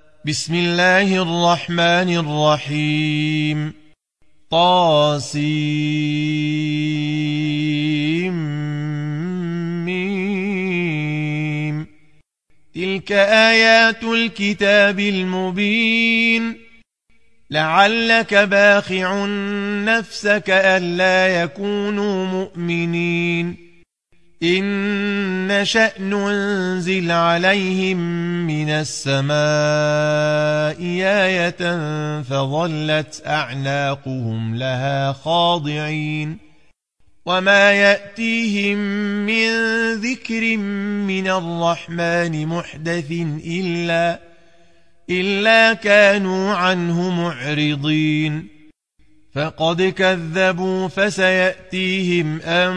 بسم الله الرحمن الرحيم طاسيم تلك آيات الكتاب المبين لعلك باخع نفسك ألا يكونوا مؤمنين إن نشأ ننزل عليهم من السماء آية فظلت أعناقهم لها خاضعين وما يأتيهم من ذكر من الرحمن محدث إلا كانوا عنه معرضين فقد كذبوا فسيأتيهم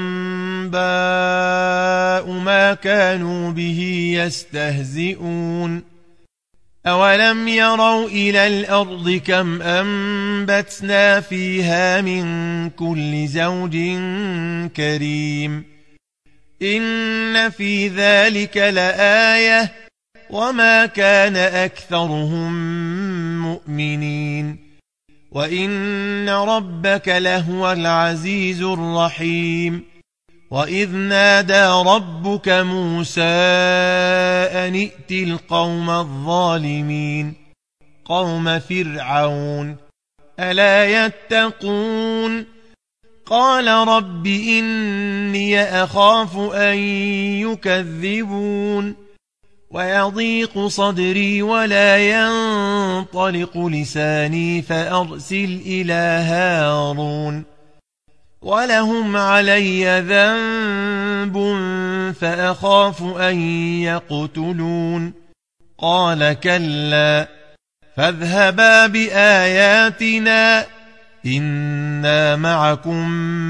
أنباء ما كانوا به يستهزئون أولم يروا إلى الأرض كم أنبتنا فيها من كل زوج كريم إن في ذلك لآية وما كان أكثرهم مؤمنين وإن ربك لهو العزيز الرحيم وإذ نادى ربك موسى أن ائت القوم الظالمين قوم فرعون ألا يتقون قال رب إني أخاف أن يكذبون ويضيق صدري ولا ينطلق لساني فأرسل إلى هارون ولهم علي ذنب فأخاف أن يقتلون قال كلا فاذهبا بآياتنا إنا معكم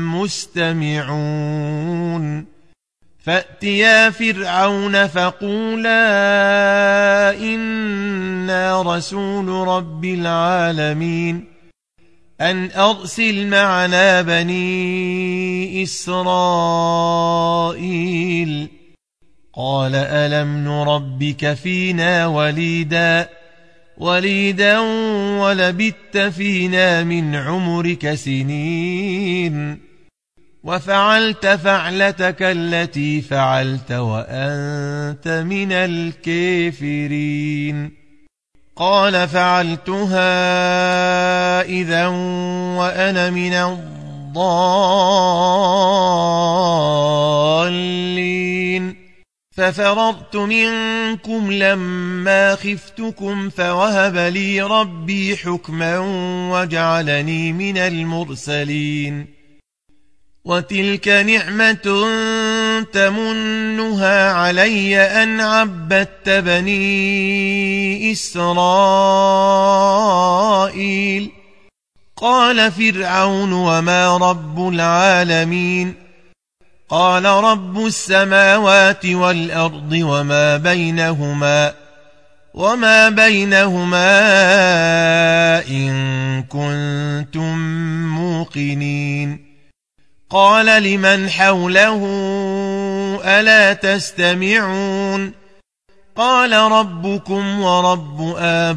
مستمعون فأتيا فرعون فقولا إنا رسول رب العالمين أن أرسل معنا بني إسرائيل قال ألم نربك فينا وليدا ولبثت فينا من عمرك سنين وفعلت فعلتك التي فعلت وأنت من الكافرين قال فعلتها إذا وأنا من الضالين ففررت منكم لما خفتكم فوهب لي ربي حكما وجعلني من المرسلين وتلك نعمة تمنها علي أن عبدت بني إسرائيل قال فرعون وما رب العالمين قال رب السماوات والأرض وما بينهما إن كنتم موقنين قال لمن حوله ألا تستمعون قال ربكم ورب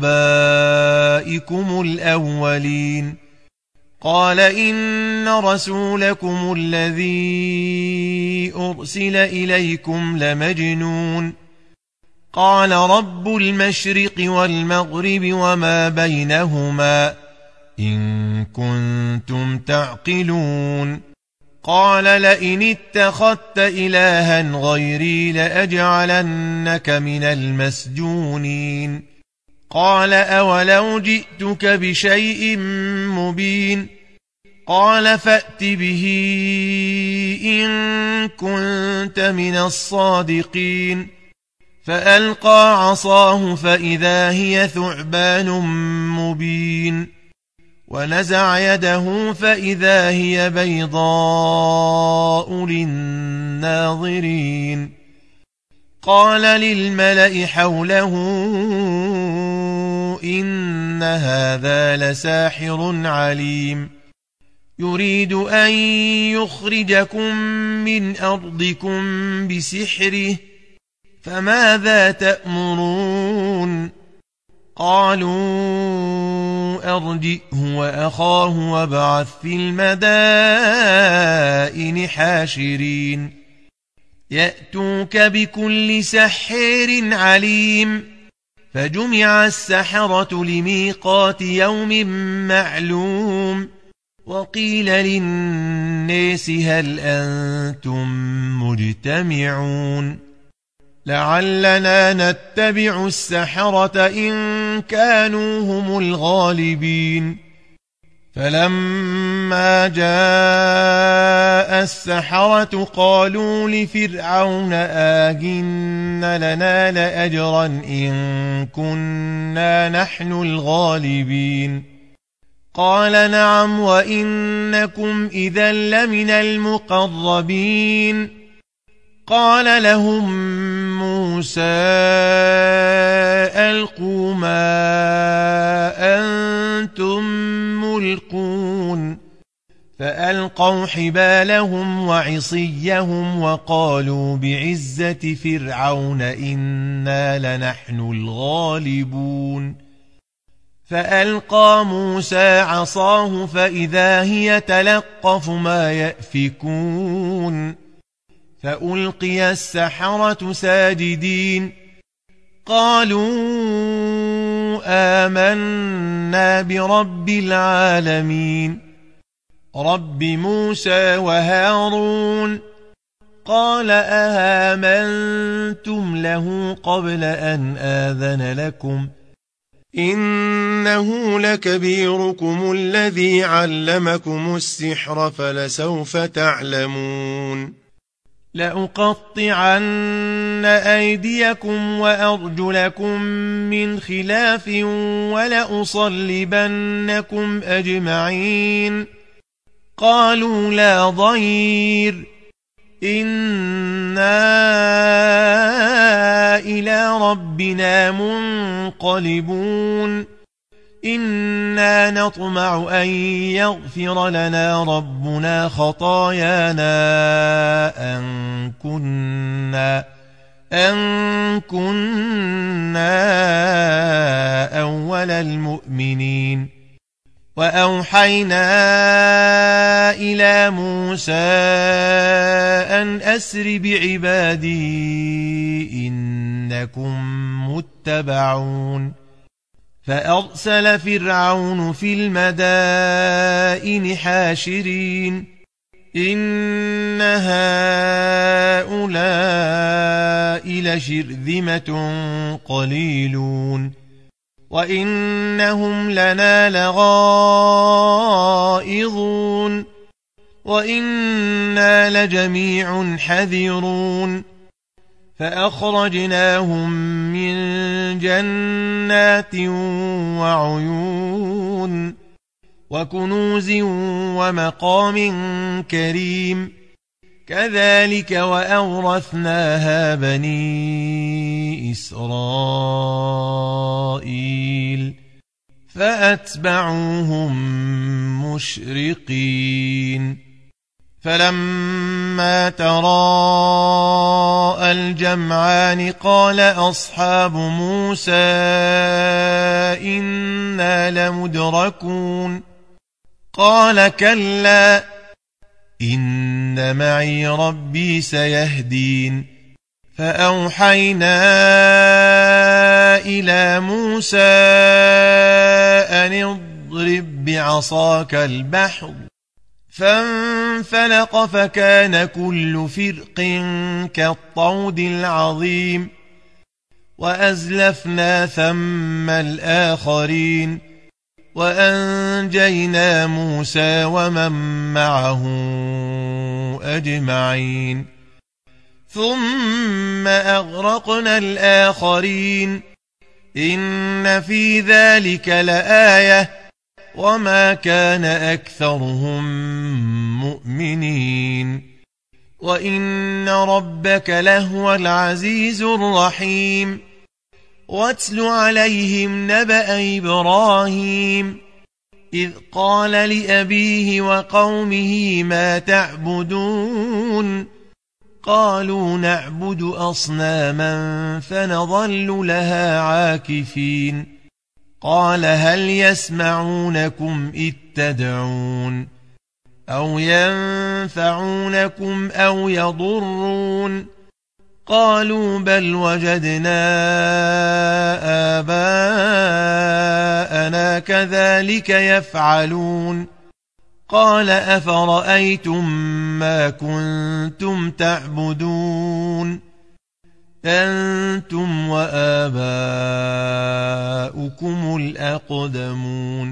آبائكم الأولين قال إن رسولكم الذي أرسل إليكم لمجنون قال رب المشرق والمغرب وما بينهما إن كنتم تعقلون قال لئن اتخذت إلها غيري لأجعلنك من المسجونين قال أولو جئتك بشيء مبين قال فأت به إن كنت من الصادقين فألقى عصاه فإذا هي ثعبان مبين ونزع يده فإذا هي بيضاء للناظرين قال للملأ حوله إن هذا لساحر عليم يريد أن يخرجكم من أرضكم بسحره فماذا تأمرون قالوا أرجئه وأخاه وابعث في المدائن حاشرين يأتوك بكل سحر عليم فجمع السحرة لميقات يوم معلوم وقيل للناس هل أنتم مجتمعون لعلنا نتبع السحرة إن كانوا هم الغالبين فلما جاء السحرة قالوا لفرعون آجن لنا لأجرا إن كنا نحن الغالبين قال نعم وإنكم إذا لمن المقربين قال لهم موسى ألقوا ما أنتم ملقون فألقوا حبالهم وعصيهم وقالوا بعزة فرعون إنا لنحن الغالبون فألقى موسى عصاه فإذا هي تلقف ما يأفكون فألقي السحرة ساجدين قالوا آمنا برب العالمين رب موسى وهارون قال أآمنتم له قبل أن آذن لكم إنه لكبيركم الذي علمكم السحر فلسوف تعلمون لأقطعن أيديكم وأرجلكم من خلاف ولأصلبنكم أجمعين قالوا لا ضير إنا إلى ربنا منقلبون إنا نطمع أن يغفر لنا ربنا خطايانا أن كنا أول المؤمنين وأوحينا إلى موسى أن أسر بعبادي إنكم متبعون فأرسل فرعون في المدائن حاشرين إن هؤلاء لشرذمة قليلون وإنهم لنا لغائظون وإنا لجميع حذرون فأخرجناهم من جنات وعيون وكنوز ومقام كريم كذلك وأورثناها بني إسرائيل فأتبعوهم مشرقين فلما تراءى الجمعان قال أصحاب موسى إنا لمدركون قال كلا إن معي ربي سيهدين فأوحينا إلى موسى أن اضرب بعصاك البحر فانفلق فكان كل فرق كالطود العظيم وأزلفنا ثم الآخرين وأنجينا موسى ومن معه أجمعين ثم أغرقنا الآخرين إن في ذلك لآية وما كان أكثرهم مؤمنين وإن ربك لهو العزيز الرحيم واتل عليهم نبأ إبراهيم إذ قال لأبيه وقومه ما تعبدون قالوا نعبد أصناما فنظل لها عاكفين قال هل يسمعونكم إذ تدعون أو ينفعونكم أو يضرون قالوا بل وجدنا آباءنا كذلك يفعلون قال أفرأيتم ما كنتم تعبدون أنتم وآباؤكم الأقدمون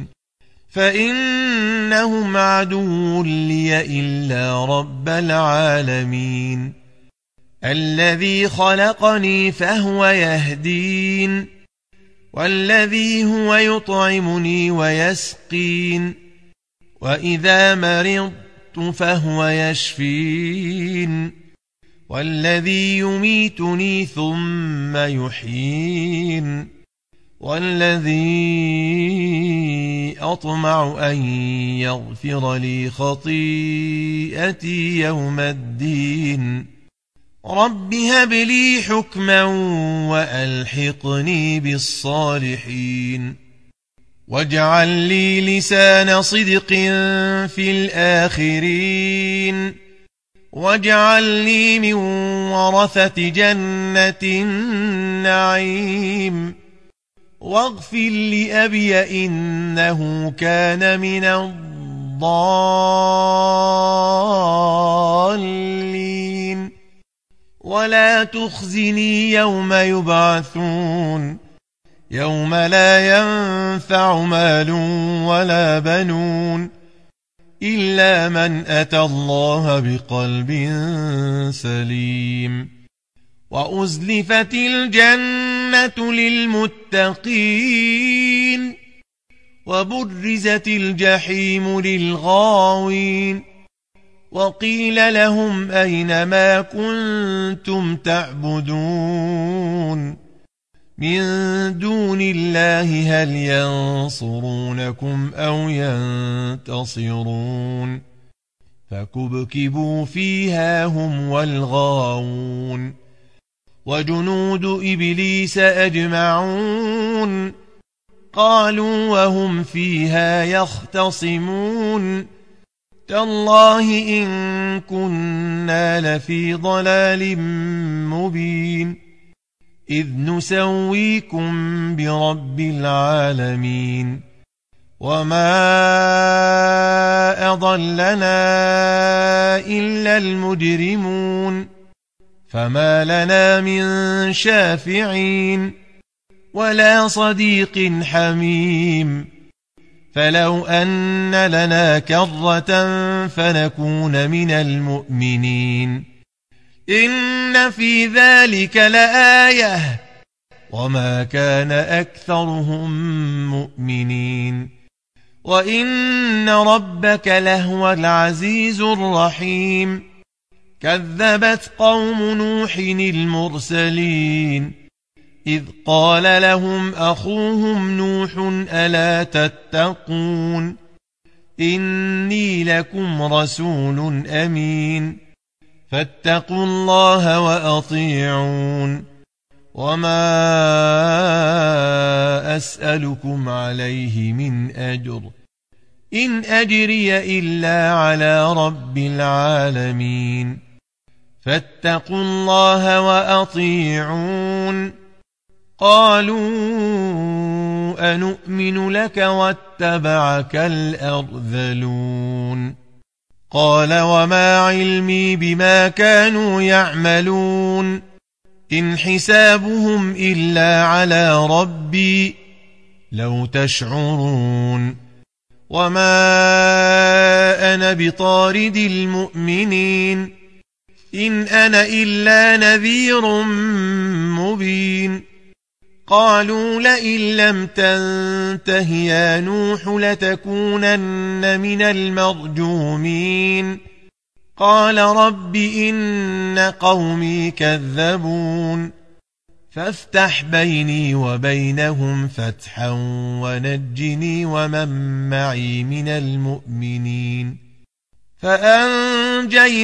فإنهم عدو لي إلا رب العالمين الذي خلقني فهو يهدين والذي هو يطعمني ويسقين وإذا مرضت فهو يشفين والذي يميتني ثم يحيين والذي أطمع أن يغفر لي خطيئتي يوم الدين رب هب لي حكما وألحقني بالصالحين واجعل لي لسان صدق في الآخرين واجعل لي من ورثة جنة النعيم واغفر لأبي إنه كان من الضالين ولا تخزني يوم يبعثون يوم لا ينفع مال ولا بنون إلا من أتى الله بقلب سليم وأزلفت الجنة للمتقين وبرزت الجحيم للغاوين وقيل لهم أين ما كنتم تعبدون من دون الله هل ينصرونكم أو ينتصرون فكبكبوا فيها هم والغاوون وجنود إبليس أجمعون قالوا وهم فيها يختصمون تالله إن كنا لفي ضلال مبين إذ نسويكم برب العالمين وما أضلنا إلا المجرمون فما لنا من شافعين ولا صديق حميم فلو أن لنا كرة فنكون من المؤمنين إن في ذلك لآية وما كان أكثرهم مؤمنين وإن ربك لهو العزيز الرحيم كذبت قوم نوح المرسلين إذ قال لهم أخوهم نوح ألا تتقون إني لكم رسول أمين فاتقوا الله وأطيعون وما أسألكم عليه من أجر إن أجري إلا على رب العالمين فاتقوا الله وأطيعون قالوا أنؤمن لك واتبعك الأرذلون قال وما علمي بما كانوا يعملون إن حسابهم إلا على ربي لو تشعرون وما أنا بطارد المؤمنين إن أنا إلا نذير مبين قالوا لئن لم تنته يا نوح لتكونن من المرجومين قال رب إن قومي كذبون فافتح بيني وبينهم فتحا ونجني ومن معي من المؤمنين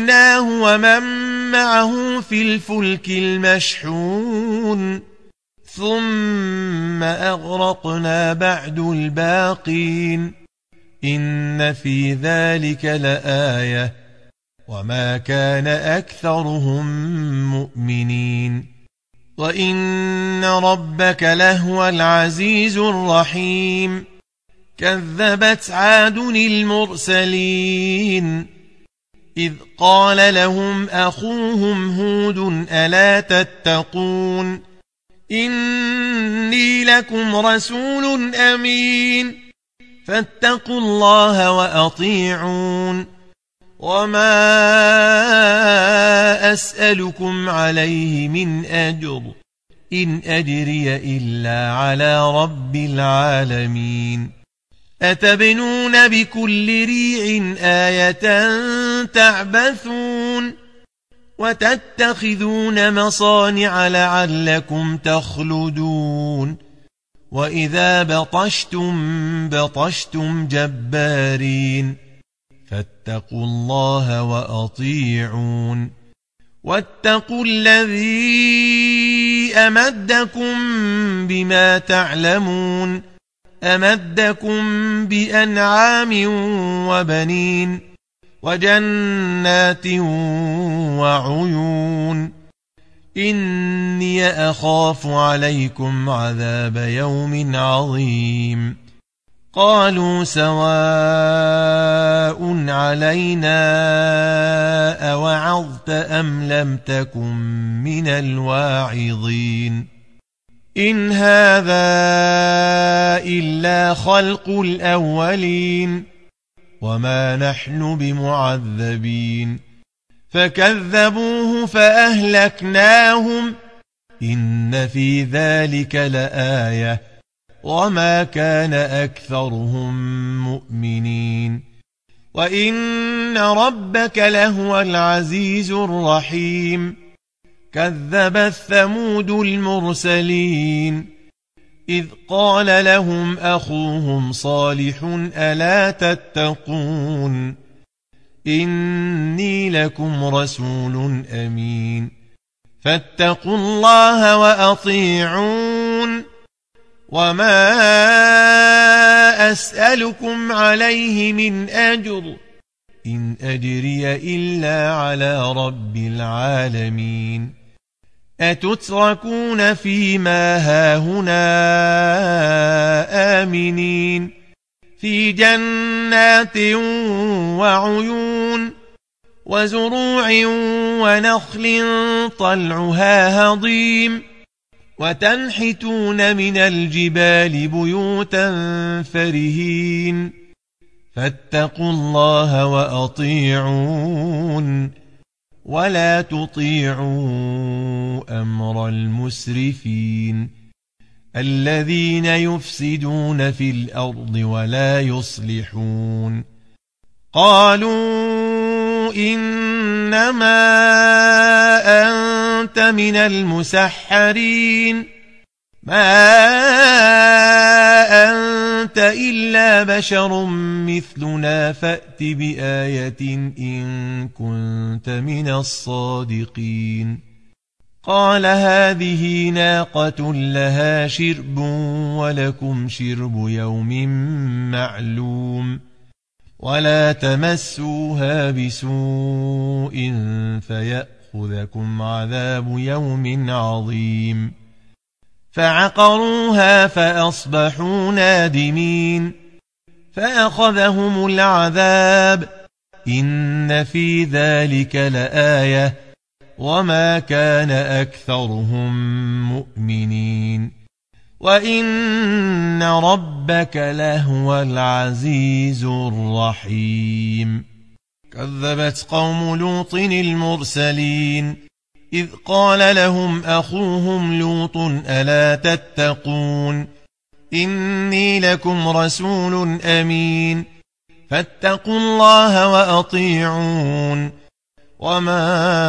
فأنجيناه ومن معه في الفلك المشحون ثم أغرقنا بعد الباقين إن في ذلك لآية وما كان أكثرهم مؤمنين وإن ربك لهو العزيز الرحيم كذبت عاد المرسلين إذ قال لهم أخوهم هود ألا تتقون إني لكم رسول أمين فاتقوا الله وأطيعون وما أسألكم عليه من أجر إن أجري إلا على رب العالمين أتبنون بكل ريع آية تعبثون وتتخذون مصانع لعلكم تخلدون وإذا بطشتم جبارين فاتقوا الله وأطيعون واتقوا الذي أمدكم بما تعلمون أمدكم بأنعام وبنين وجنات وعيون إني أخاف عليكم عذاب يوم عظيم قالوا سواء علينا أوعظت أم لم تكن من الواعظين إن هذا إلا خلق الأولين وما نحن بمعذبين فكذبوه فأهلكناهم إن في ذلك لآية وما كان أكثرهم مؤمنين وإن ربك لهو العزيز الرحيم كذبت ثمود المرسلين إذ قال لهم أخوهم صالح ألا تتقون إني لكم رسول أمين فاتقوا الله وأطيعون وما أسألكم عليه من أجر إن أجري إلا على رب العالمين أتتركون فيما هاهنا آمنين في جنات وعيون وزروع ونخل طلعها هضيم وتنحتون من الجبال بيوتا فرهين فاتقوا الله وأطيعون ولا تطيعوا أمر المسرفين الذين يفسدون في الأرض ولا يصلحون قالوا إنما أنت من المسحرين ما أنت إلا بشر مثلنا فأت بآية إن كنت من الصادقين قال هذه ناقة لها شرب ولكم شرب يوم معلوم ولا تمسوها بسوء فيأخذكم عذاب يوم عظيم فعقروها فأصبحوا نادمين فأخذهم العذاب إن في ذلك لآية وما كان أكثرهم مؤمنين وإن ربك لهو العزيز الرحيم كذبت قوم لوط المرسلين إذ قال لهم أخوهم لوط ألا تتقون إني لكم رسول أمين فاتقوا الله وأطيعون وما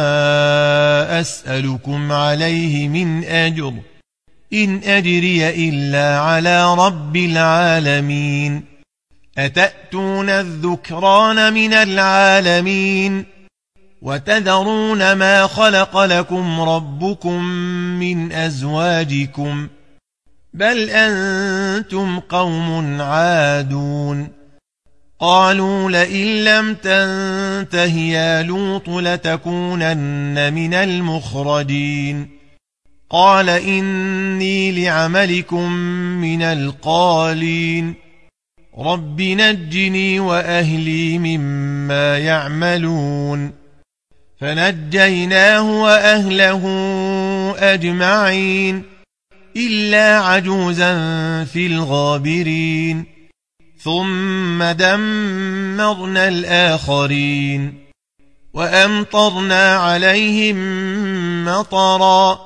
أسألكم عليه من أجر إن أجري إلا على رب العالمين أتأتون الذكران من العالمين وتذرون ما خلق لكم ربكم من أزواجكم بل أنتم قوم عادون قالوا لئن لم تنته يا لوط لتكونن من المخرجين قال إني لعملكم من القالين رب نجني وأهلي مما يعملون فنجيناه وأهله أجمعين إلا عجوزا في الغابرين ثم دمرنا الآخرين وأمطرنا عليهم مطرا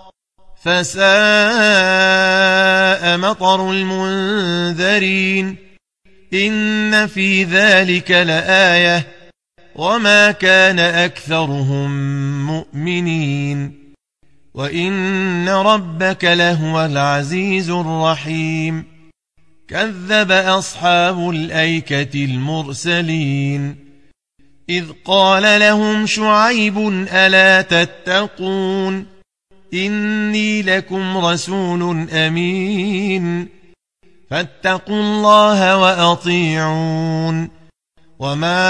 فساء مطر المنذرين إن في ذلك لآية وما كان أكثرهم مؤمنين وإن ربك لهو العزيز الرحيم كذب أصحاب الأيكة المرسلين إذ قال لهم شعيب ألا تتقون إني لكم رسول أمين فاتقوا الله وأطيعون وما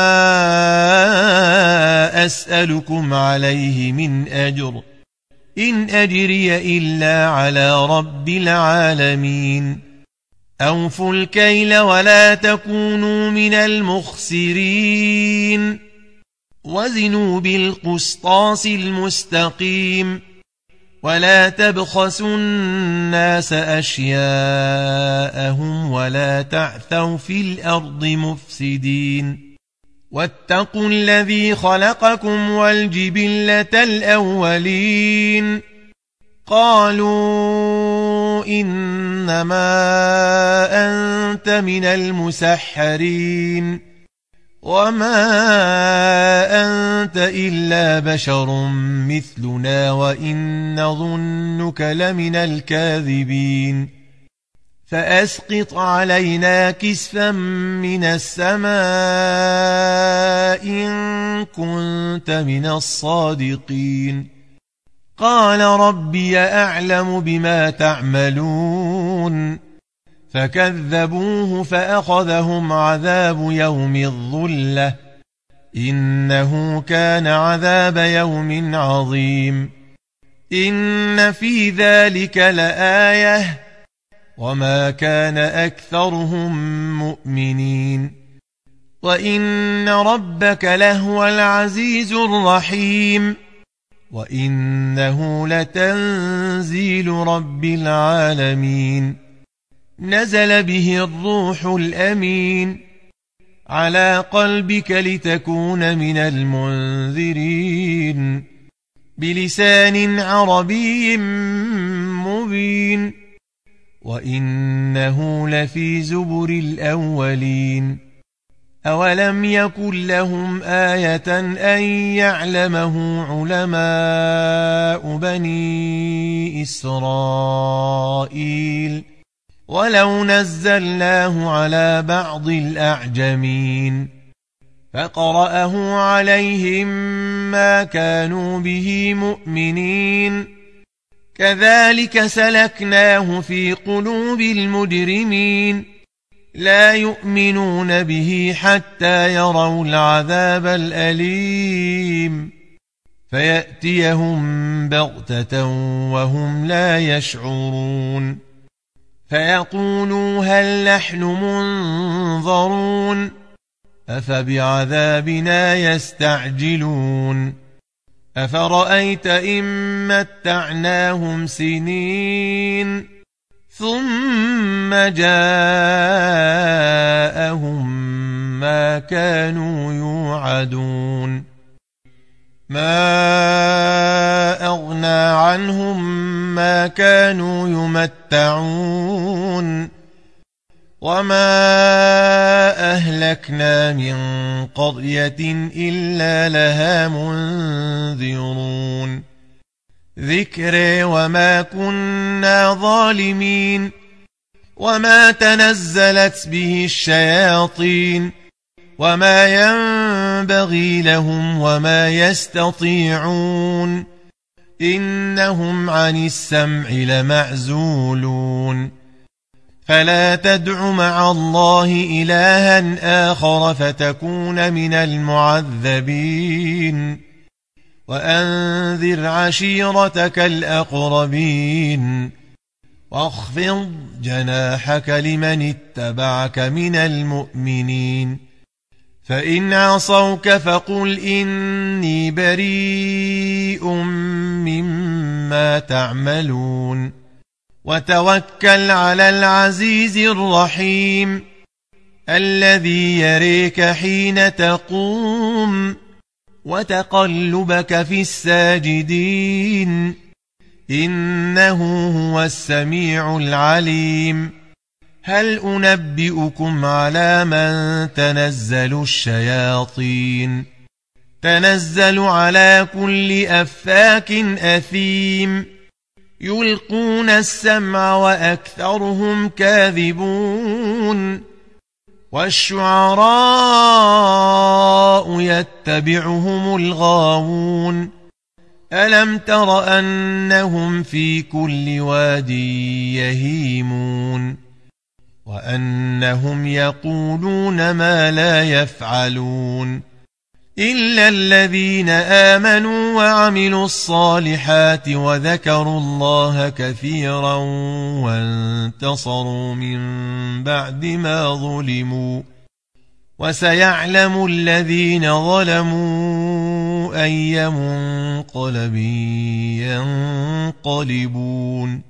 أسألكم عليه من أجر إن أجري إلا على رب العالمين أوفوا الكيل ولا تكونوا من المخسرين وزنوا بالقسطاس المستقيم ولا تبخسوا الناس أشياءهم ولا تعثوا في الأرض مفسدين واتقوا الذي خلقكم والجبلة الأولين قالوا إنما أنت من المسحرين وما أنت إلا بشر مثلنا وإن نظنك لمن الكاذبين فأسقط علينا كسفا من السماء إن كنت من الصادقين قال ربي أعلم بما تعملون فكذبوه فأخذهم عذاب يوم الظلة إنه كان عذاب يوم عظيم إن في ذلك لآية وما كان أكثرهم مؤمنين وإن ربك لهو العزيز الرحيم وإنه لتنزيل رب العالمين نزل به الروح الأمين على قلبك لتكون من المنذرين بلسان عربي مبين وإنه لفي زبر الأولين أولم يكن لهم آية أن يعلمه علماء بني إسرائيل ولو نزلناه على بعض الأعجمين فقرأه عليهم ما كانوا به مؤمنين كذلك سلكناه في قلوب المجرمين لا يؤمنون به حتى يروا العذاب الأليم فيأتيهم بغتة وهم لا يشعرون فيقولوا هل نحن منظرون أفبعذابنا يستعجلون أفرأيت إن متعناهم سنين ثم جاءهم ما كانوا يوعدون ما أغنى عنهم ما كانوا يمتعون وما أهلكنا من قرية إلا لها منذرون ذكر وما كنا ظالمين وما تنزلت به الشياطين وما ينبغي لهم وما يستطيعون إنهم عن السمع لمعزولون فلا تدع مع الله إلها آخر فتكون من المعذبين وأنذر عشيرتك الأقربين واخفض جناحك لمن اتبعك من المؤمنين فإن عصوك فقل إني بريء مما تعملون وتوكل على العزيز الرحيم الذي يريك حين تقوم وتقلبك في الساجدين إنه هو السميع العليم هل أنبئكم على من تنزل الشياطين تنزل على كل أفاك أثيم يلقون السمع وأكثرهم كاذبون والشعراء يتبعهم الغاوون ألم تر أنهم في كل واد يهيمون وأنهم يقولون ما لا يفعلون إلا الذين آمنوا وعملوا الصالحات وذكروا الله كثيرا وانتصروا من بعد ما ظلموا وسيعلم الذين ظلموا أي منقلب ينقلبون